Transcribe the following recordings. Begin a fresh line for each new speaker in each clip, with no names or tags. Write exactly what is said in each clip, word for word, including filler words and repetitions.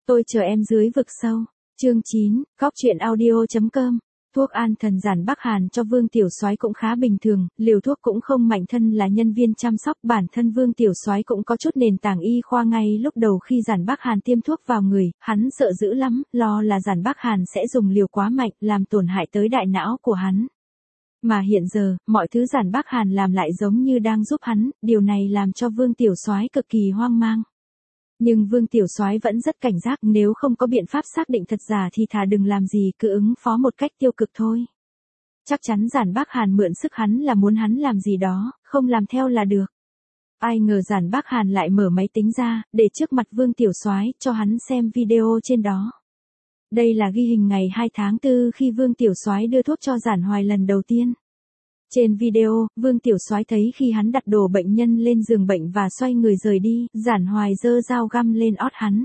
Tôi chờ em dưới vực sâu. Chương chín, Cóc truyện audio chấm com. Thuốc an thần giản Bắc Hàn cho Vương Tiểu Soái cũng khá bình thường, liều thuốc cũng không mạnh, thân là nhân viên chăm sóc, bản thân Vương Tiểu Soái cũng có chút nền tảng y khoa. Ngay lúc đầu khi giản Bắc Hàn tiêm thuốc vào người, hắn sợ dữ lắm, lo là giản Bắc Hàn sẽ dùng liều quá mạnh, làm tổn hại tới đại não của hắn. Mà hiện giờ, mọi thứ giản Bắc Hàn làm lại giống như đang giúp hắn, điều này làm cho Vương Tiểu Soái cực kỳ hoang mang. Nhưng Vương Tiểu Soái vẫn rất cảnh giác, nếu không có biện pháp xác định thật giả thì thà đừng làm gì, cứ ứng phó một cách tiêu cực thôi. Chắc chắn giản Bắc Hàn mượn sức hắn là muốn hắn làm gì đó, không làm theo là được. Ai ngờ giản Bắc Hàn lại mở máy tính ra, để trước mặt Vương Tiểu Soái, cho hắn xem video trên đó. Đây là ghi hình ngày hai tháng tư khi Vương Tiểu Soái đưa thuốc cho Giản Hoài lần đầu tiên. Trên video, Vương Tiểu Soái thấy khi hắn đặt đồ bệnh nhân lên giường bệnh và xoay người rời đi, Giản Hoài giơ dao găm lên ót hắn.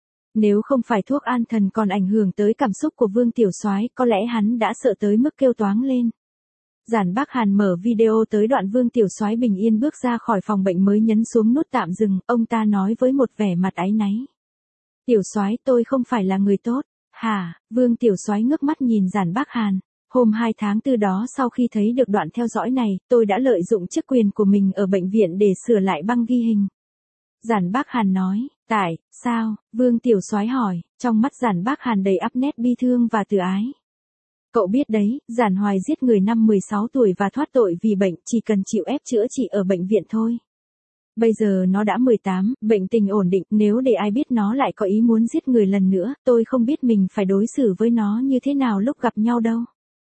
Nếu không phải thuốc an thần còn ảnh hưởng tới cảm xúc của Vương Tiểu Soái, có lẽ hắn đã sợ tới mức kêu toáng lên. Giản Bắc Hàn mở video tới đoạn Vương Tiểu Soái bình yên bước ra khỏi phòng bệnh mới nhấn xuống nút tạm dừng, ông ta nói với một vẻ mặt áy náy. Tiểu Soái, tôi không phải là người tốt. Hả? Vương Tiểu Soái ngước mắt nhìn giản Bắc Hàn. Hôm hai tháng tư đó, sau khi thấy được đoạn theo dõi này, tôi đã lợi dụng chức quyền của mình ở bệnh viện để sửa lại băng ghi hình. Giản Bắc Hàn nói. Tại sao? Vương Tiểu Soái hỏi. Trong mắt giản Bắc Hàn đầy ắp nét bi thương và từ ái. Cậu biết đấy, Giản Hoài giết người năm mười sáu tuổi và thoát tội vì bệnh, chỉ cần chịu ép chữa trị ở bệnh viện thôi. Bây giờ nó đã mười tám, bệnh tình ổn định, nếu để ai biết nó lại có ý muốn giết người lần nữa, tôi không biết mình phải đối xử với nó như thế nào lúc gặp nhau đâu.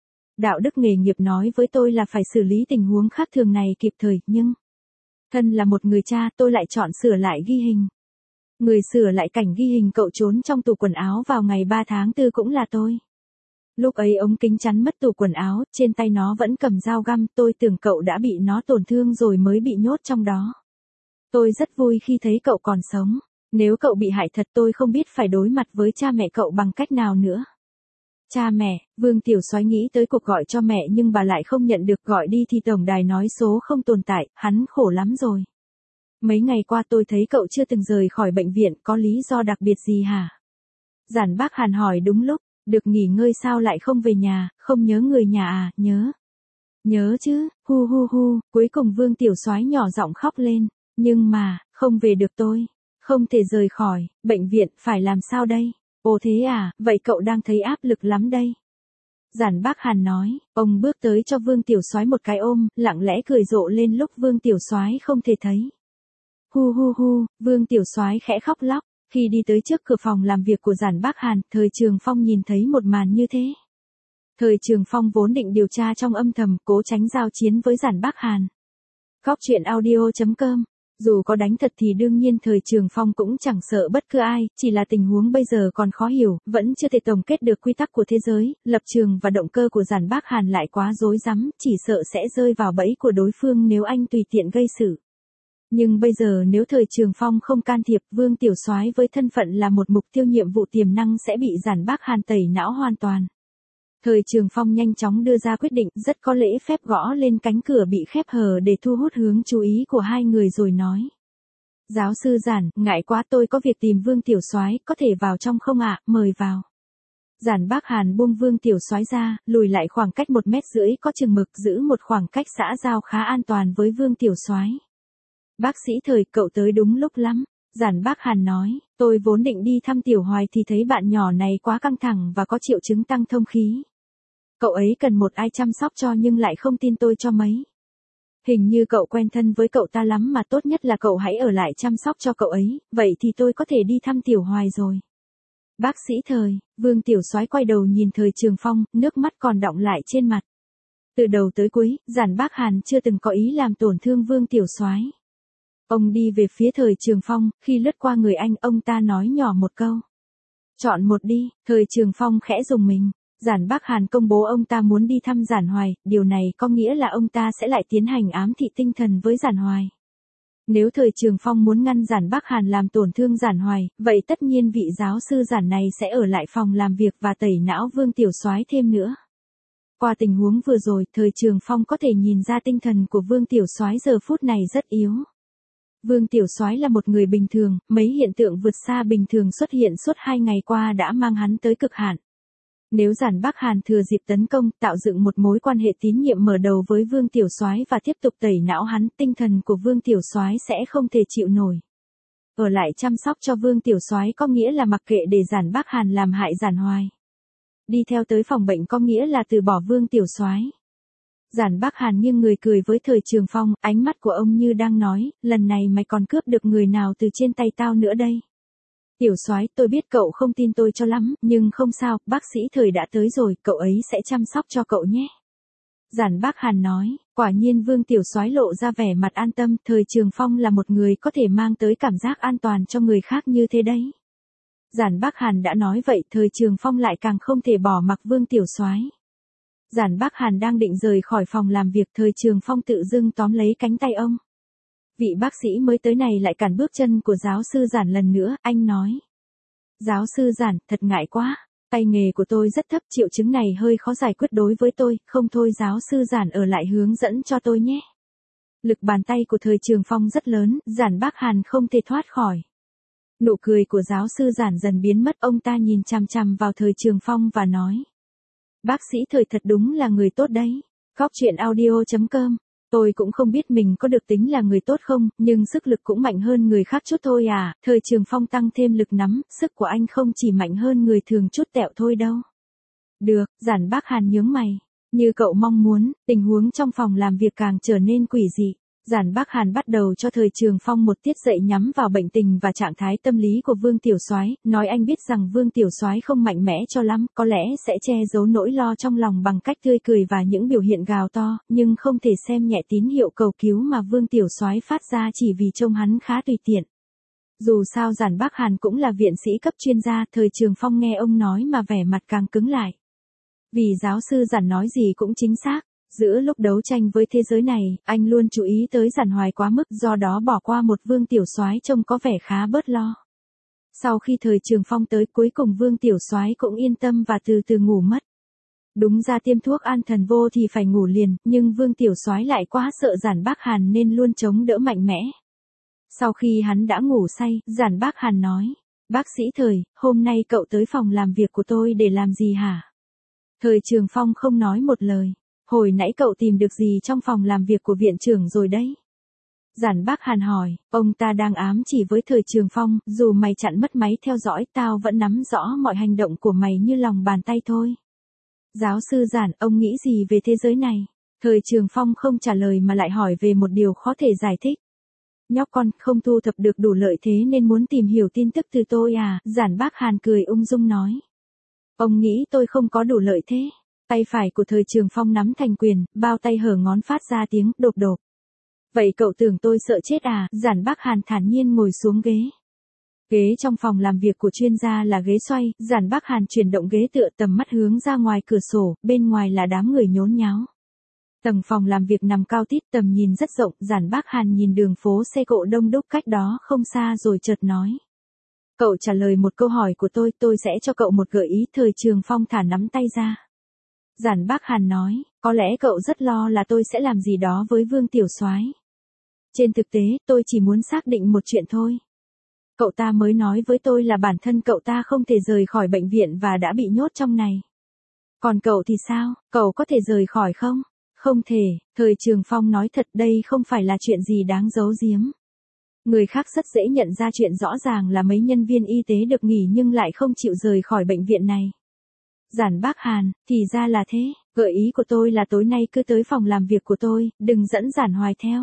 Đạo đức nghề nghiệp nói với tôi là phải xử lý tình huống khác thường này kịp thời, nhưng... thân là một người cha, tôi lại chọn sửa lại ghi hình. Người sửa lại cảnh ghi hình cậu trốn trong tủ quần áo vào ngày ba tháng tư cũng là tôi. Lúc ấy ống kính chắn mất tủ quần áo, trên tay nó vẫn cầm dao găm, tôi tưởng cậu đã bị nó tổn thương rồi mới bị nhốt trong đó. Tôi rất vui khi thấy cậu còn sống. Nếu cậu bị hại thật, tôi không biết phải đối mặt với cha mẹ cậu bằng cách nào nữa. Cha mẹ, Vương Tiểu Soái nghĩ tới cuộc gọi cho mẹ nhưng bà lại không nhận được, gọi đi thì tổng đài nói số không tồn tại, hắn khổ lắm rồi. Mấy ngày qua tôi thấy cậu chưa từng rời khỏi bệnh viện, có lý do đặc biệt gì hả? Giản Bắc Hàn hỏi đúng lúc. Được nghỉ ngơi sao lại không về nhà, không nhớ người nhà à? Nhớ. Nhớ chứ, hu hu hu, cuối cùng Vương Tiểu Soái nhỏ giọng khóc lên. Nhưng mà, không về được tôi. Không thể rời khỏi, bệnh viện, phải làm sao đây? Ồ thế à, vậy cậu đang thấy áp lực lắm đây. Giản Bắc Hàn nói, ông bước tới cho Vương Tiểu Soái một cái ôm, lặng lẽ cười rộ lên lúc Vương Tiểu Soái không thể thấy. Hu hu hu, Vương Tiểu Soái khẽ khóc lóc. Khi đi tới trước cửa phòng làm việc của giản Bắc Hàn, Thời Trường Phong nhìn thấy một màn như thế. Thời Trường Phong vốn định điều tra trong âm thầm, cố tránh giao chiến với giản Bắc Hàn. Cóc truyện audio chấm com. Dù có đánh thật thì đương nhiên Thời Trường Phong cũng chẳng sợ bất cứ ai, chỉ là tình huống bây giờ còn khó hiểu, vẫn chưa thể tổng kết được quy tắc của thế giới, lập trường và động cơ của giản Bắc Hàn lại quá rối rắm, chỉ sợ sẽ rơi vào bẫy của đối phương nếu anh tùy tiện gây sự. Nhưng bây giờ nếu Thời Trường Phong không can thiệp, Vương Tiểu Soái với thân phận là một mục tiêu nhiệm vụ tiềm năng sẽ bị giản Bắc Hàn tẩy não hoàn toàn. Thời Trường Phong nhanh chóng đưa ra quyết định, rất có lễ phép gõ lên cánh cửa bị khép hờ để thu hút hướng chú ý của hai người rồi nói. Giáo sư Giản, ngại quá, tôi có việc tìm Vương Tiểu Soái, có thể vào trong không ạ? Mời vào. Giản Bắc Hàn buông Vương Tiểu Soái ra, lùi lại khoảng cách một mét rưỡi có chừng mực, giữ một khoảng cách xã giao khá an toàn với Vương Tiểu Soái. Bác sĩ Thời, cậu tới đúng lúc lắm. Giản Bắc Hàn nói, tôi vốn định đi thăm Tiểu Hoài thì thấy bạn nhỏ này quá căng thẳng và có triệu chứng tăng thông khí. Cậu ấy cần một ai chăm sóc cho nhưng lại không tin tôi cho mấy. Hình như cậu quen thân với cậu ta lắm mà, tốt nhất là cậu hãy ở lại chăm sóc cho cậu ấy, vậy thì tôi có thể đi thăm Tiểu Hoài rồi. Bác sĩ Thời, Vương Tiểu Soái quay đầu nhìn Thời Trường Phong, nước mắt còn đọng lại trên mặt. Từ đầu tới cuối, giản Bắc Hàn chưa từng có ý làm tổn thương Vương Tiểu Soái. Ông đi về phía Thời Trường Phong, khi lướt qua người anh, ông ta nói nhỏ một câu. Chọn một đi. Thời Trường Phong khẽ rùng mình. Giản Bắc Hàn công bố ông ta muốn đi thăm Giản Hoài, điều này có nghĩa là ông ta sẽ lại tiến hành ám thị tinh thần với Giản Hoài. Nếu Thời Trường Phong muốn ngăn Giản Bắc Hàn làm tổn thương Giản Hoài, vậy tất nhiên vị giáo sư Giản này sẽ ở lại phòng làm việc và tẩy não Vương Tiểu Soái thêm nữa. Qua tình huống vừa rồi, Thời Trường Phong có thể nhìn ra tinh thần của Vương Tiểu Soái giờ phút này rất yếu. Vương Tiểu Soái là một người bình thường, mấy hiện tượng vượt xa bình thường xuất hiện suốt hai ngày qua đã mang hắn tới cực hạn. Nếu Giản Bắc Hàn thừa dịp tấn công, tạo dựng một mối quan hệ tín nhiệm mở đầu với Vương Tiểu Soái và tiếp tục tẩy não hắn, tinh thần của Vương Tiểu Soái sẽ không thể chịu nổi. Ở lại chăm sóc cho Vương Tiểu Soái có nghĩa là mặc kệ để Giản Bắc Hàn làm hại Giản Hoài. Đi theo tới phòng bệnh có nghĩa là từ bỏ Vương Tiểu Soái. Giản Bắc Hàn nghiêng người cười với Thời Trường Phong, ánh mắt của ông như đang nói, lần này mày còn cướp được người nào từ trên tay tao nữa đây. Tiểu Soái, tôi biết cậu không tin tôi cho lắm, nhưng không sao, bác sĩ Thời đã tới rồi, cậu ấy sẽ chăm sóc cho cậu nhé. Giản Bắc Hàn nói, quả nhiên Vương Tiểu Soái lộ ra vẻ mặt an tâm, Thời Trường Phong là một người có thể mang tới cảm giác an toàn cho người khác như thế đấy. Giản Bắc Hàn đã nói vậy, Thời Trường Phong lại càng không thể bỏ mặc Vương Tiểu Soái. Giản Bắc Hàn đang định rời khỏi phòng làm việc, Thời Trường Phong tự dưng tóm lấy cánh tay ông. Vị bác sĩ mới tới này lại cản bước chân của giáo sư Giản lần nữa, anh nói. Giáo sư Giản, thật ngại quá, tay nghề của tôi rất thấp, triệu chứng này hơi khó giải quyết đối với tôi, không thôi giáo sư Giản ở lại hướng dẫn cho tôi nhé. Lực bàn tay của Thời Trường Phong rất lớn, Giản Bắc Hàn không thể thoát khỏi. Nụ cười của giáo sư Giản dần biến mất, ông ta nhìn chằm chằm vào Thời Trường Phong và nói. Bác sĩ Thời thật đúng là người tốt đấy. Góc truyện audio chấm com. Tôi cũng không biết mình có được tính là người tốt không, nhưng sức lực cũng mạnh hơn người khác chút thôi à. Thời Trường Phong tăng thêm lực nắm, sức của anh không chỉ mạnh hơn người thường chút tẹo thôi đâu. Được, Giản Bắc Hàn nhướng mày. Như cậu mong muốn, tình huống trong phòng làm việc càng trở nên quỷ dị. Giản Bắc Hàn bắt đầu cho Thời Trường Phong một tiết dạy nhắm vào bệnh tình và trạng thái tâm lý của Vương Tiểu Soái, nói anh biết rằng Vương Tiểu Soái không mạnh mẽ cho lắm, có lẽ sẽ che giấu nỗi lo trong lòng bằng cách tươi cười và những biểu hiện gào to, nhưng không thể xem nhẹ tín hiệu cầu cứu mà Vương Tiểu Soái phát ra chỉ vì trông hắn khá tùy tiện. Dù sao Giản Bắc Hàn cũng là viện sĩ cấp chuyên gia, Thời Trường Phong nghe ông nói mà vẻ mặt càng cứng lại. Vì giáo sư Giản nói gì cũng chính xác. Giữa lúc đấu tranh với thế giới này, anh luôn chú ý tới Giản Hoài quá mức, do đó bỏ qua một Vương Tiểu Soái trông có vẻ khá bớt lo. Sau khi Thời Trường Phong tới, cuối cùng Vương Tiểu Soái cũng yên tâm và từ từ ngủ mất. Đúng ra tiêm thuốc an thần vô thì phải ngủ liền, nhưng Vương Tiểu Soái lại quá sợ Giản Bắc Hàn nên luôn chống đỡ mạnh mẽ. Sau khi hắn đã ngủ say, Giản Bắc Hàn nói, bác sĩ Thời, hôm nay cậu tới phòng làm việc của tôi để làm gì hả? Thời Trường Phong không nói một lời. Hồi nãy cậu tìm được gì trong phòng làm việc của viện trưởng rồi đấy? Giản Bắc Hàn hỏi, ông ta đang ám chỉ với Thời Trường Phong, dù mày chặn mất máy theo dõi, tao vẫn nắm rõ mọi hành động của mày như lòng bàn tay thôi. Giáo sư Giản, ông nghĩ gì về thế giới này? Thời Trường Phong không trả lời mà lại hỏi về một điều khó thể giải thích. Nhóc con, không thu thập được đủ lợi thế nên muốn tìm hiểu tin tức từ tôi à? Giản Bắc Hàn cười ung dung nói. Ông nghĩ tôi không có đủ lợi thế? Tay phải của Thời Trường Phong nắm thành quyền, bao tay hở ngón phát ra tiếng đột đột. Vậy cậu tưởng tôi sợ chết à? Giản Bắc Hàn thản nhiên ngồi xuống ghế. Ghế trong phòng làm việc của chuyên gia là ghế xoay, Giản Bắc Hàn chuyển động ghế tựa tầm mắt hướng ra ngoài cửa sổ, bên ngoài là đám người nhốn nháo. Tầng phòng làm việc nằm cao tít, tầm nhìn rất rộng, Giản Bắc Hàn nhìn đường phố xe cộ đông đúc cách đó không xa rồi chợt nói. Cậu trả lời một câu hỏi của tôi, tôi sẽ cho cậu một gợi ý. Thời Trường Phong thả nắm tay ra. Giản Bắc Hàn nói, có lẽ cậu rất lo là tôi sẽ làm gì đó với Vương Tiểu Soái. Trên thực tế, tôi chỉ muốn xác định một chuyện thôi. Cậu ta mới nói với tôi là bản thân cậu ta không thể rời khỏi bệnh viện và đã bị nhốt trong này. Còn cậu thì sao, cậu có thể rời khỏi không? Không thể, Thời Trường Phong nói thật, đây không phải là chuyện gì đáng giấu giếm. Người khác rất dễ nhận ra chuyện rõ ràng là mấy nhân viên y tế được nghỉ nhưng lại không chịu rời khỏi bệnh viện này. Giản Bắc Hàn, thì ra là thế, gợi ý của tôi là tối nay cứ tới phòng làm việc của tôi, đừng dẫn Giản Hoài theo.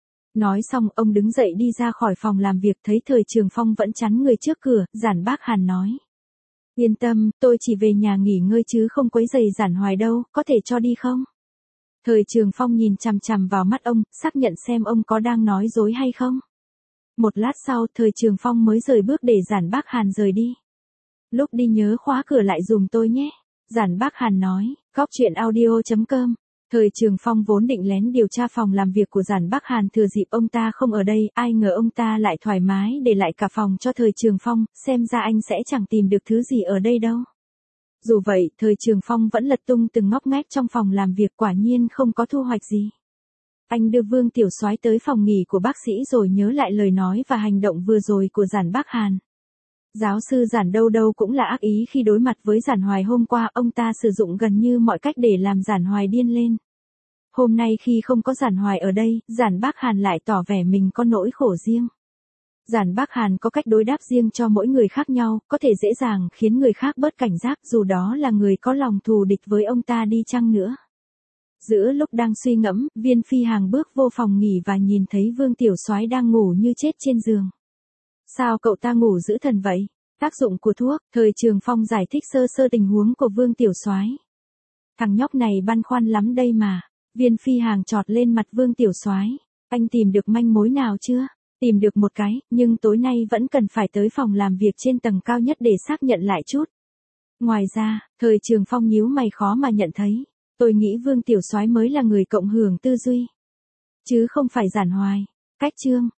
Nói xong, ông đứng dậy đi ra khỏi phòng làm việc, thấy Thời Trường Phong vẫn chắn người trước cửa, Giản Bắc Hàn nói. Yên tâm, tôi chỉ về nhà nghỉ ngơi chứ không quấy rầy Giản Hoài đâu, có thể cho đi không? Thời Trường Phong nhìn chằm chằm vào mắt ông, xác nhận xem ông có đang nói dối hay không. Một lát sau, Thời Trường Phong mới rời bước để Giản Bắc Hàn rời đi. Lúc đi nhớ khóa cửa lại dùm tôi nhé. Giản Bắc Hàn nói, góc truyện audio chấm com. Thời Trường Phong vốn định lén điều tra phòng làm việc của Giản Bắc Hàn thừa dịp ông ta không ở đây, ai ngờ ông ta lại thoải mái để lại cả phòng cho Thời Trường Phong, xem ra anh sẽ chẳng tìm được thứ gì ở đây đâu. Dù vậy, Thời Trường Phong vẫn lật tung từng ngóc ngách trong phòng làm việc, quả nhiên không có thu hoạch gì. Anh đưa Vương Tiểu Soái tới phòng nghỉ của bác sĩ rồi nhớ lại lời nói và hành động vừa rồi của Giản Bắc Hàn. Giáo sư Giản đâu đâu cũng là ác ý khi đối mặt với Giản Hoài hôm qua, ông ta sử dụng gần như mọi cách để làm Giản Hoài điên lên. Hôm nay khi không có Giản Hoài ở đây, Giản Bắc Hàn lại tỏ vẻ mình có nỗi khổ riêng. Giản Bắc Hàn có cách đối đáp riêng cho mỗi người khác nhau, có thể dễ dàng khiến người khác bớt cảnh giác dù đó là người có lòng thù địch với ông ta đi chăng nữa. Giữa lúc đang suy ngẫm, Viên Phi Hằng bước vô phòng nghỉ và nhìn thấy Vương Tiểu Soái đang ngủ như chết trên giường. Sao cậu ta ngủ dữ thần vậy? Tác dụng của thuốc. Thời Trường Phong giải thích sơ sơ tình huống của Vương Tiểu Soái. Thằng nhóc này băn khoăn lắm đây mà. Viên Phi Hằng chọt lên mặt Vương Tiểu Soái. Anh tìm được manh mối nào chưa? Tìm được một cái, nhưng tối nay vẫn cần phải tới phòng làm việc trên tầng cao nhất để xác nhận lại chút. Ngoài ra, Thời Trường Phong nhíu mày khó mà nhận thấy. Tôi nghĩ Vương Tiểu Soái mới là người cộng hưởng tư duy, chứ không phải Giản Hoài. Cách chương